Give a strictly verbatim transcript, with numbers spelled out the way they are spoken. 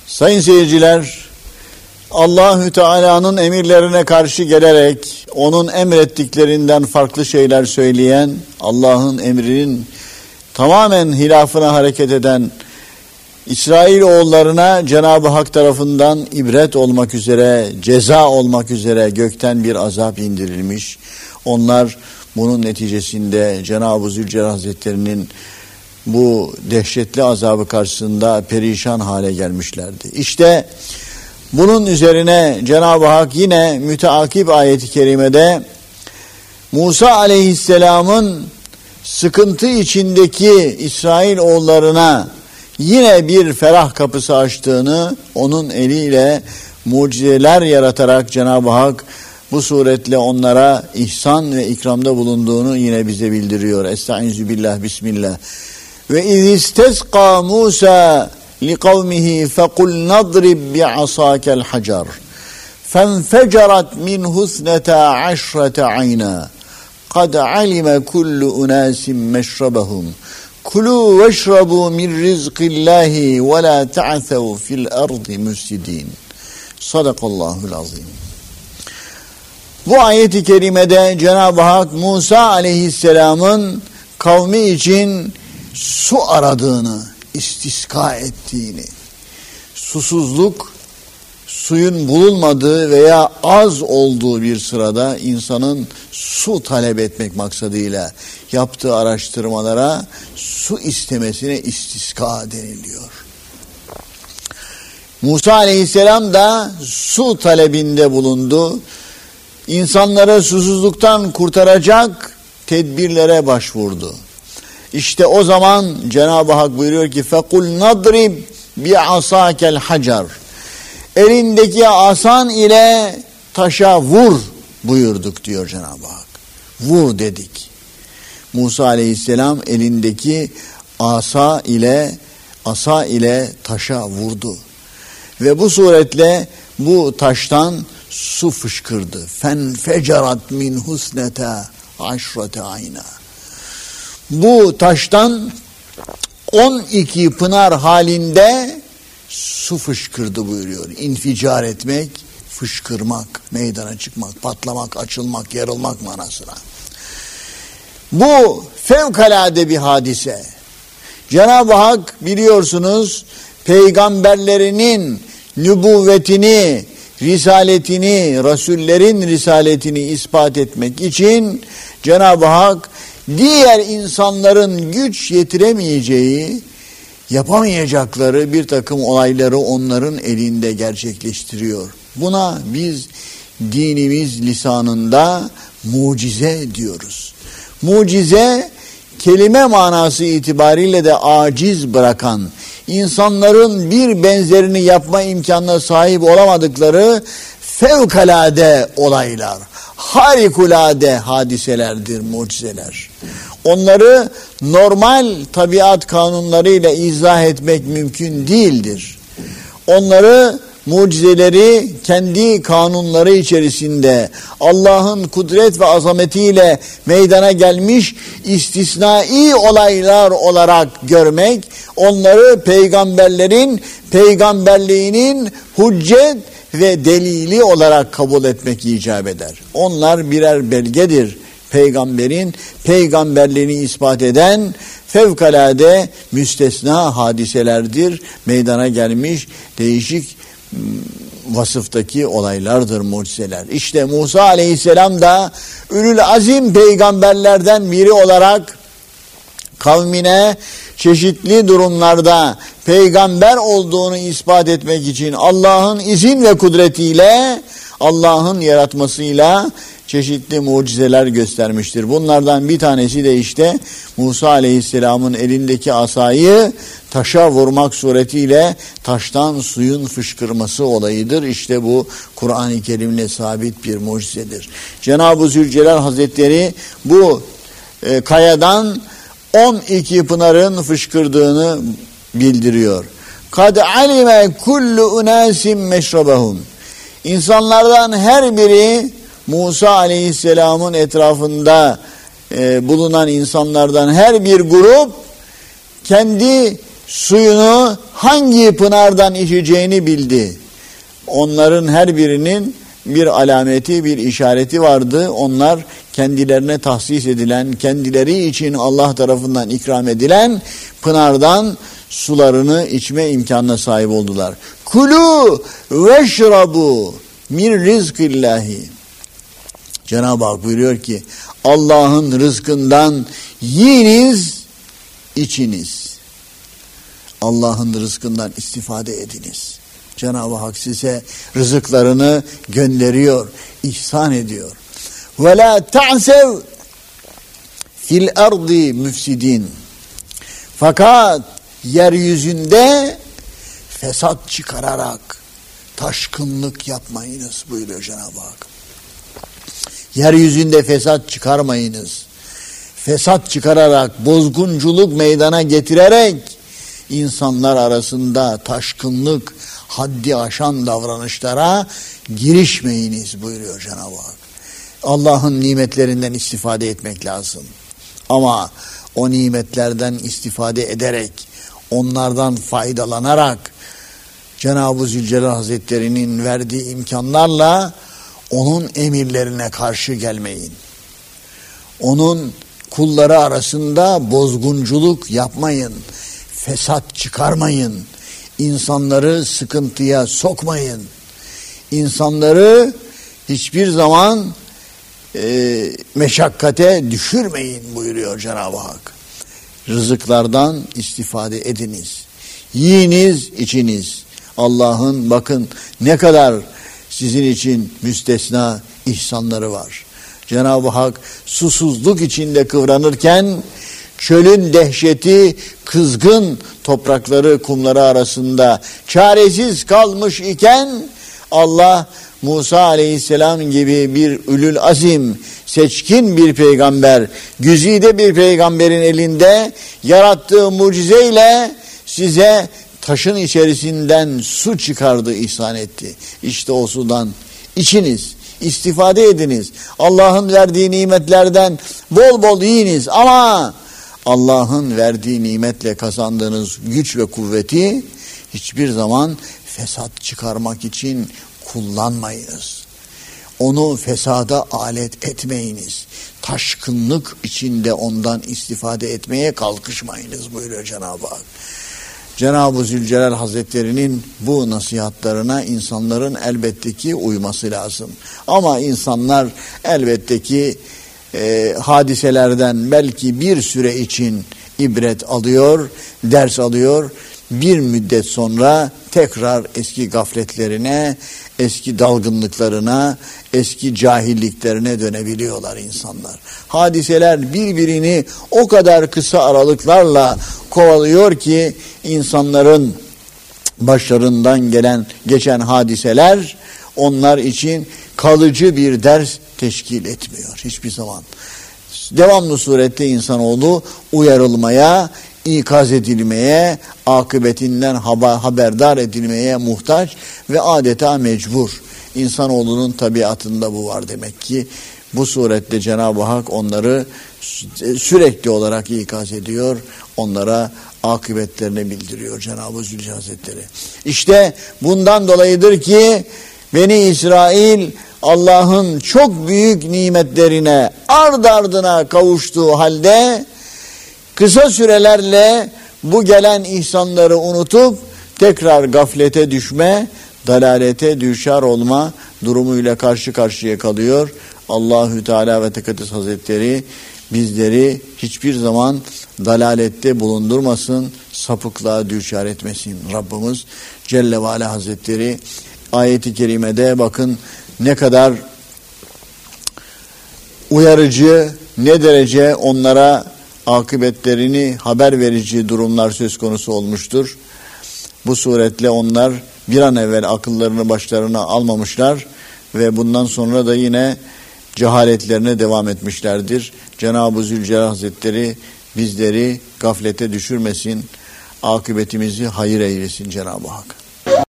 Sayın seyirciler, Allahü Teala'nın emirlerine karşı gelerek onun emrettiklerinden farklı şeyler söyleyen, Allah'ın emrinin tamamen hilafına hareket eden İsrailoğullarına Cenab-ı Hak tarafından ibret olmak üzere, ceza olmak üzere gökten bir azap indirilmiş. Onlar bunun neticesinde Cenab-ı Zülcelal Hazretleri'nin bu dehşetli azabı karşısında perişan hale gelmişlerdi. İşte bunun üzerine Cenab-ı Hak yine müteakip ayet-i kerimede Musa aleyhisselamın sıkıntı içindeki İsrailoğullarına yine bir ferah kapısı açtığını, onun eliyle mucizeler yaratarak Cenab-ı Hak bu suretle onlara ihsan ve ikramda bulunduğunu yine bize bildiriyor. Estaizu billah, bismillah. Ve iz istesqa Musa liqavmihi fekul nadrib bi'asakel hacar fenfecerat minhu ithneta aşrete ayna kad alime kullu unasin meşrabahum kulu veşrabu min rizqillahi ve la ta'thav fil ardı müfsidin. Sadakallahul azim. Bu ayet-i kerimede Cenab-ı Hak Musa aleyhisselamın kavmi için su aradığını, istiska ettiğini, susuzluk, suyun bulunmadığı veya az olduğu bir sırada insanın su talep etmek maksadıyla yaptığı araştırmalara su istemesine istiska deniliyor. Musa aleyhisselam da su talebinde bulundu. İnsanları susuzluktan kurtaracak tedbirlere başvurdu. İşte o zaman Cenab-ı Hak buyuruyor ki fekul nadrib bi asakel hacar. Elindeki asan ile taşa vur buyurduk diyor Cenab-ı Hak. Vur dedik. Musa aleyhisselam elindeki asa ile asa ile taşa vurdu. Ve bu suretle bu taştan su fışkırdı. Fenfecerat min husneta aşrete ayna. Bu taştan on iki pınar halinde su fışkırdı buyuruyor. İnficar etmek, fışkırmak, meydana çıkmak, patlamak, açılmak, yarılmak manasına. Bu fevkalade bir hadise. Cenab-ı Hak biliyorsunuz peygamberlerinin nübüvvetini, risaletini, rasullerin risaletini ispat etmek için Cenab-ı Hak diğer insanların güç yetiremeyeceği, yapamayacakları bir takım olayları onların elinde gerçekleştiriyor. Buna biz dinimiz lisanında mucize diyoruz. Mucize kelime manası itibariyle de aciz bırakan, insanların bir benzerini yapma imkanına sahip olamadıkları fevkalade olaylar, harikulade hadiselerdir, mucizeler. Onları normal tabiat kanunlarıyla izah etmek mümkün değildir. Onları, mucizeleri kendi kanunları içerisinde Allah'ın kudret ve azametiyle meydana gelmiş istisnai olaylar olarak görmek, onları peygamberlerin peygamberliğinin hüccet ve delili olarak kabul etmek icap eder. Onlar birer belgedir. Peygamberin peygamberliğini ispat eden fevkalade müstesna hadiselerdir. Meydana gelmiş değişik vasıftaki olaylardır, mucizeler. İşte Musa aleyhisselam da ülül azim peygamberlerden biri olarak kavmine çeşitli durumlarda peygamber olduğunu ispat etmek için Allah'ın izin ve kudretiyle, Allah'ın yaratmasıyla çeşitli mucizeler göstermiştir. Bunlardan bir tanesi de işte Musa aleyhisselamın elindeki asayı taşa vurmak suretiyle taştan suyun fışkırması olayıdır. İşte bu Kur'an-ı Kerim'le sabit bir mucizedir. Cenab-ı Zülcelal Hazretleri bu e, kayadan on iki pınarın fışkırdığını bildiriyor. Kad alime kullu unasim meşrabahum. İnsanlardan her biri Musa aleyhisselamın etrafında e, bulunan insanlardan her bir grup kendi suyunu hangi pınardan içeceğini bildi. Onların her birinin bir alameti, bir işareti vardı. Onlar kendilerine tahsis edilen, kendileri için Allah tarafından ikram edilen pınardan sularını içme imkanına sahip oldular. Kulu veşrabu min rizkillahi. Cenab-ı Hak buyuruyor ki Allah'ın rızkından yiyiniz, içiniz. Allah'ın rızkından istifade ediniz. Cenab-ı Hak size rızıklarını gönderiyor, ihsan ediyor. Ve la ta'sev fil ardi müfsidin. Fakat yeryüzünde fesat çıkararak taşkınlık yapmayınız buyuruyor Cenab-ı Hak. Yeryüzünde fesat çıkarmayınız. Fesat çıkararak, bozgunculuk meydana getirerek insanlar arasında taşkınlık, haddi aşan davranışlara girişmeyiniz buyuruyor Cenab-ı Hak. Allah'ın nimetlerinden istifade etmek lazım. Ama o nimetlerden istifade ederek, onlardan faydalanarak Cenab-ı Zülcelal Hazretleri'nin verdiği imkanlarla onun emirlerine karşı gelmeyin. Onun kulları arasında bozgunculuk yapmayın. Fesat çıkarmayın. İnsanları sıkıntıya sokmayın. İnsanları hiçbir zaman e, meşakkate düşürmeyin buyuruyor Cenab-ı Hak. Rızıklardan istifade ediniz. Yiyiniz, içiniz. Allah'ın bakın ne kadar sizin için müstesna ihsanları var. Cenab-ı Hak susuzluk içinde kıvranırken çölün dehşeti, kızgın toprakları, kumları arasında çaresiz kalmış iken Allah Musa aleyhisselam gibi bir ülül azim, seçkin bir peygamber, güzide bir peygamberin elinde yarattığı mucizeyle size taşın içerisinden su çıkardı, ihsan etti. İşte o sudan içiniz, istifade ediniz. Allah'ın verdiği nimetlerden bol bol yiyiniz ama Allah'ın verdiği nimetle kazandığınız güç ve kuvveti hiçbir zaman fesat çıkarmak için kullanmayınız. Onu fesada alet etmeyiniz. Taşkınlık içinde ondan istifade etmeye kalkışmayınız buyuruyor Cenab-ı Hak. Cenab-ı Zülcelal Hazretleri'nin bu nasihatlarına insanların elbette ki uyması lazım. Ama insanlar elbette ki e, hadiselerden belki bir süre için ibret alıyor, ders alıyor. Bir müddet sonra tekrar eski gafletlerine, eski dalgınlıklarına, eski cahilliklerine dönebiliyorlar insanlar. Hadiseler birbirini o kadar kısa aralıklarla kovalıyor ki insanların başlarından gelen geçen hadiseler onlar için kalıcı bir ders teşkil etmiyor hiçbir zaman. Devamlı surette insanoğlu uyarılmaya, ikaz edilmeye, akıbetinden haberdar edilmeye muhtaç ve adeta mecbur. İnsanoğlunun tabiatında bu var demek ki. Bu surette Cenab-ı Hak onları sürekli olarak ikaz ediyor, onlara akıbetlerini bildiriyor Cenab-ı Zülcelal Hazretleri. İşte bundan dolayıdır ki Beni İsrail Allah'ın çok büyük nimetlerine ard ardına kavuştuğu halde kısa sürelerle bu gelen ihsanları unutup tekrar gaflete düşme, dalalete düşar olma durumuyla karşı karşıya kalıyor. Allahü Teala ve Tekaddes Hazretleri bizleri hiçbir zaman dalalette bulundurmasın, sapıklığa düşar etmesin. Rabbimiz Celle ve Ala Hazretleri ayeti kerimede bakın ne kadar uyarıcı, ne derece onlara akıbetlerini haber verici durumlar söz konusu olmuştur. Bu suretle onlar bir an evvel akıllarını başlarına almamışlar ve bundan sonra da yine cehaletlerine devam etmişlerdir. Cenab-ı Zülcelal Hazretleri bizleri gaflete düşürmesin, akıbetimizi hayır eylesin Cenab-ı Hak.